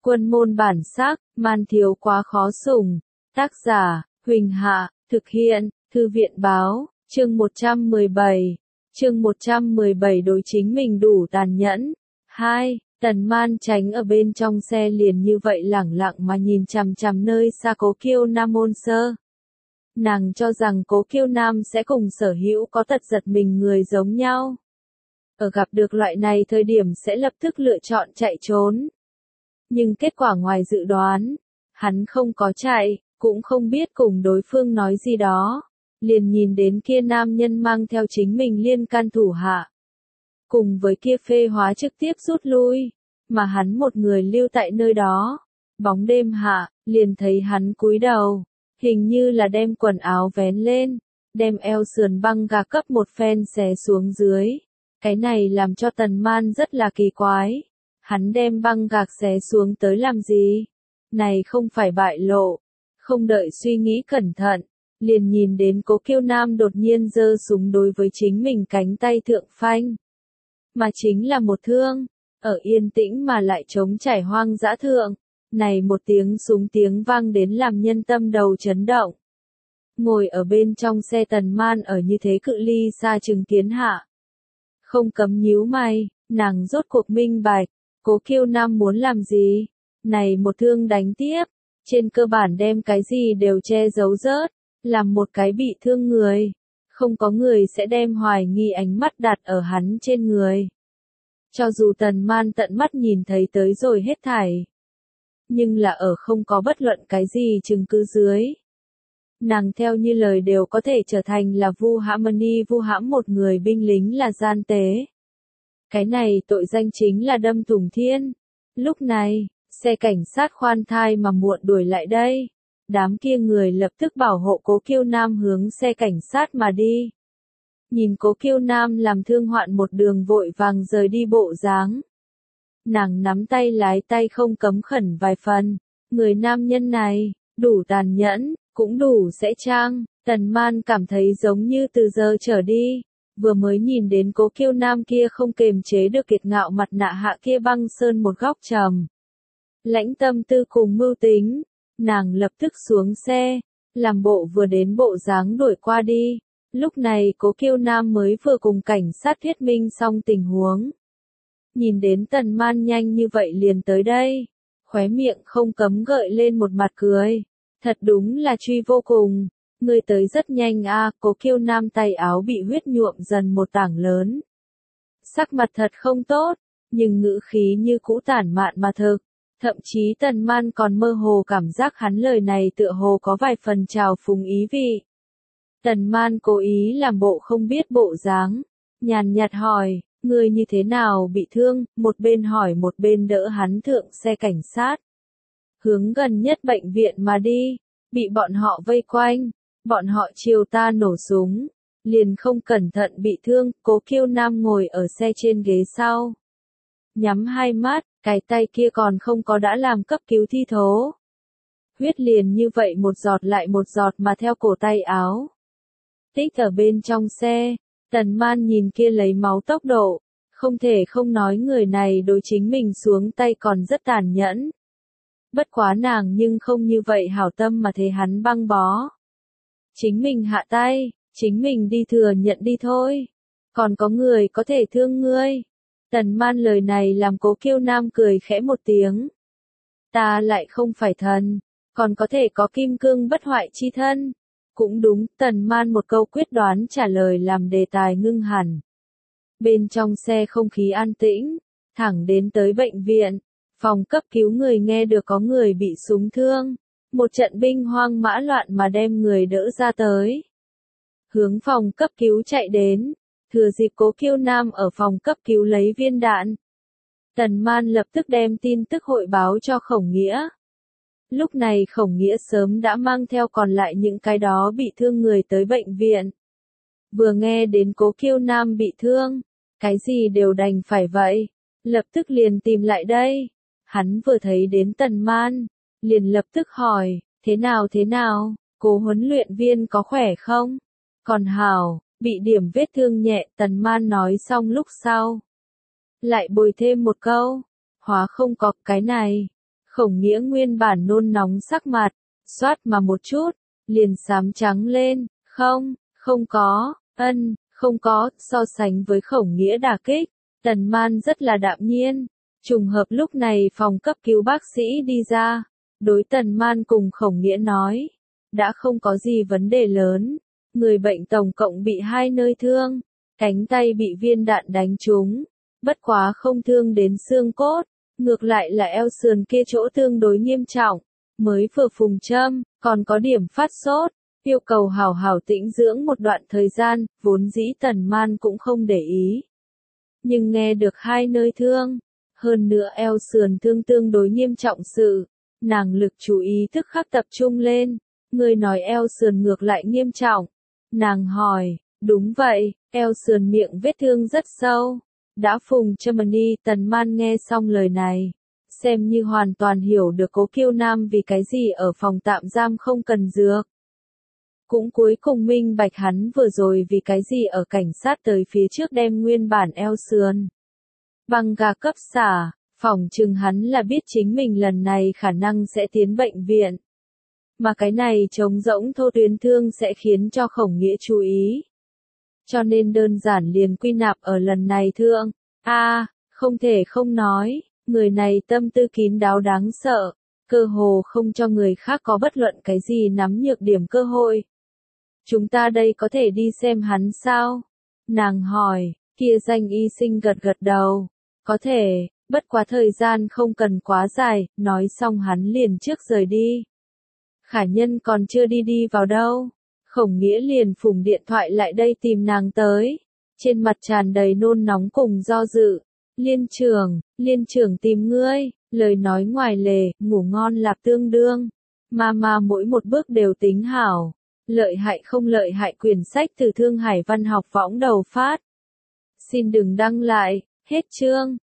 Quân môn bản sắc, man thiếu quá khó sủng. Tác giả, Huỳnh Hạ, thực hiện, Thư viện báo, chương 117. Chương 117 đối chính mình đủ tàn nhẫn. 2. Tần Man tránh ở bên trong xe liền như vậy lẳng lặng mà nhìn chằm chằm nơi xa Cố Kiêu Nam môn sơ. Nàng cho rằng Cố Kiêu Nam sẽ cùng Sở Hữu có tật giật mình người giống nhau. Ở gặp được loại này thời điểm sẽ lập tức lựa chọn chạy trốn. Nhưng kết quả ngoài dự đoán, hắn không có chạy, cũng không biết cùng đối phương nói gì đó. Liền nhìn đến kia nam nhân mang theo chính mình liên can thủ hạ. Cùng với kia phê hóa trực tiếp rút lui, mà hắn một người lưu tại nơi đó. Bóng đêm hạ, liền thấy hắn cúi đầu, hình như là đem quần áo vén lên, đem eo sườn băng gạc cấp một phen xé xuống dưới. Cái này làm cho Tần Man rất là kỳ quái. Hắn đem băng gạc xé xuống tới làm gì? Này không phải bại lộ. Không đợi suy nghĩ cẩn thận, liền nhìn đến Cố Kiêu Nam đột nhiên giơ súng đối với chính mình cánh tay thượng phanh. Mà chính là một thương, ở yên tĩnh mà lại trống trải hoang dã thượng. Này một tiếng súng tiếng vang đến làm nhân tâm đầu chấn động. Ngồi ở bên trong xe Tần Man ở như thế cự ly xa chứng kiến hạ. Không cấm nhíu mày, nàng rốt cuộc minh bạch, Cố Kiêu Nam muốn làm gì? Này một thương đánh tiếp, trên cơ bản đem cái gì đều che giấu rớt, làm một cái bị thương người. Không có người sẽ đem hoài nghi ánh mắt đặt ở hắn trên người. Cho dù Tần Man tận mắt nhìn thấy tới rồi hết thảy. Nhưng là ở không có bất luận cái gì chứng cứ dưới. Nàng theo như lời đều có thể trở thành là vu hãm một người binh lính là gian tế. Cái này tội danh chính là đâm thủng thiên. Lúc này, xe cảnh sát khoan thai mà muộn đuổi lại đây. Đám kia người lập tức bảo hộ Cố Kiêu Nam hướng xe cảnh sát mà đi. Nhìn Cố Kiêu Nam làm thương hoạn một đường vội vàng rời đi bộ dáng. Nàng nắm tay lái tay không cấm khẩn vài phần. Người nam nhân này, đủ tàn nhẫn, cũng đủ sẽ trang. Tần Man cảm thấy giống như từ giờ trở đi. Vừa mới nhìn đến Cố Kiêu Nam kia không kềm chế được kiệt ngạo mặt nạ hạ kia băng sơn một góc trầm. Lãnh tâm tư cùng mưu tính. Nàng lập tức xuống xe, làm bộ vừa đến bộ dáng đuổi qua đi. Lúc này Cố Kiêu Nam mới vừa cùng cảnh sát thuyết minh xong tình huống. Nhìn đến Tần Man nhanh như vậy liền tới đây. Khóe miệng không cấm gợi lên một mặt cười. Thật đúng là truy vô cùng. Người tới rất nhanh a. Cố Kiêu Nam tay áo bị huyết nhuộm dần một tảng lớn. Sắc mặt thật không tốt, nhưng ngữ khí như cũ tản mạn mà thực. Thậm chí Tần Man còn mơ hồ cảm giác hắn lời này tựa hồ có vài phần trào phúng ý vị. Tần Man cố ý làm bộ không biết bộ dáng, nhàn nhạt hỏi, người như thế nào bị thương, một bên hỏi một bên đỡ hắn thượng xe cảnh sát. Hướng gần nhất bệnh viện mà đi, bị bọn họ vây quanh, bọn họ chiều ta nổ súng, liền không cẩn thận bị thương. Cố Kiêu Nam ngồi ở xe trên ghế sau. Nhắm hai mắt, cái tay kia còn không có đã làm cấp cứu thi thố. Huyết liền như vậy một giọt lại một giọt mà theo cổ tay áo. Tích ở bên trong xe, Tần Man nhìn kia lấy máu tốc độ, không thể không nói người này đối chính mình xuống tay còn rất tàn nhẫn. Bất quá nàng nhưng không như vậy hảo tâm mà thấy hắn băng bó. Chính mình hạ tay, chính mình đi thừa nhận đi thôi. Còn có người có thể thương ngươi. Tần Man lời này làm Cố Kiêu Nam cười khẽ một tiếng. Ta lại không phải thần, còn có thể có kim cương bất hoại chi thân. Cũng đúng, Tần Man một câu quyết đoán trả lời làm đề tài ngưng hẳn. Bên trong xe không khí an tĩnh, thẳng đến tới bệnh viện. Phòng cấp cứu người nghe được có người bị súng thương. Một trận binh hoang mã loạn mà đem người đỡ ra tới. Hướng phòng cấp cứu chạy đến. Thừa dịp Cố Kiêu Nam ở phòng cấp cứu lấy viên đạn. Tần Man lập tức đem tin tức hội báo cho Khổng Nghĩa. Lúc này Khổng Nghĩa sớm đã mang theo còn lại những cái đó bị thương người tới bệnh viện. Vừa nghe đến Cố Kiêu Nam bị thương, cái gì đều đành phải vậy, lập tức liền tìm lại đây. Hắn vừa thấy đến Tần Man, liền lập tức hỏi, thế nào, Cố huấn luyện viên có khỏe không? Còn hảo. Bị điểm vết thương nhẹ, Tần Man nói xong lúc sau. Lại bồi thêm một câu, hóa không có cái này. Khổng Nghĩa nguyên bản nôn nóng sắc mặt, xoát mà một chút, liền xám trắng lên, không có, không có, so sánh với Khổng Nghĩa đả kích, Tần Man rất là đạm nhiên. Trùng hợp lúc này phòng cấp cứu bác sĩ đi ra, đối Tần Man cùng Khổng Nghĩa nói, đã không có gì vấn đề lớn, người bệnh tổng cộng bị 2 nơi thương, cánh tay bị viên đạn đánh trúng, bất quá không thương đến xương cốt, ngược lại là eo sườn kia chỗ tương đối nghiêm trọng, mới vừa phùng châm, còn có điểm phát sốt, yêu cầu hảo hảo tĩnh dưỡng một đoạn thời gian, vốn dĩ Tần Man cũng không để ý. Nhưng nghe được 2 nơi thương, hơn nữa eo sườn thương tương đối nghiêm trọng sự, nàng lực chú ý tức khắc tập trung lên, người nói eo sườn ngược lại nghiêm trọng. Nàng hỏi, đúng vậy, eo sườn miệng vết thương rất sâu, đã phùng châm đi. Tần Man nghe xong lời này, xem như hoàn toàn hiểu được Cố Kiêu Nam vì cái gì ở phòng tạm giam không cần dược. Cũng cuối cùng minh bạch hắn vừa rồi vì cái gì ở cảnh sát tới phía trước đem nguyên bản eo sườn băng gạc cấp xả, phỏng chừng hắn là biết chính mình lần này khả năng sẽ tiến bệnh viện. Mà cái này trống rỗng thô tuyến thương sẽ khiến cho Khổng Nghĩa chú ý. Cho nên đơn giản liền quy nạp ở lần này thương. Không thể không nói, người này tâm tư kín đáo đáng sợ, cơ hồ không cho người khác có bất luận cái gì nắm nhược điểm cơ hội. Chúng ta đây có thể đi xem hắn sao? Nàng hỏi, kia danh y sinh gật gật đầu. Có thể, bất quá thời gian không cần quá dài, nói xong hắn liền trước rời đi. Khả Nhân còn chưa đi vào đâu. Khổng Nghĩa liền phủng điện thoại lại đây tìm nàng tới. Trên mặt tràn đầy nôn nóng cùng do dự. Liên trưởng tìm ngươi, lời nói ngoài lề, ngủ ngon lạp tương đương. Mà mỗi một bước đều tính hảo. Lợi hại không lợi hại quyển sách từ Thương Hải Văn học võng đầu phát. Xin đừng đăng lại, hết chương.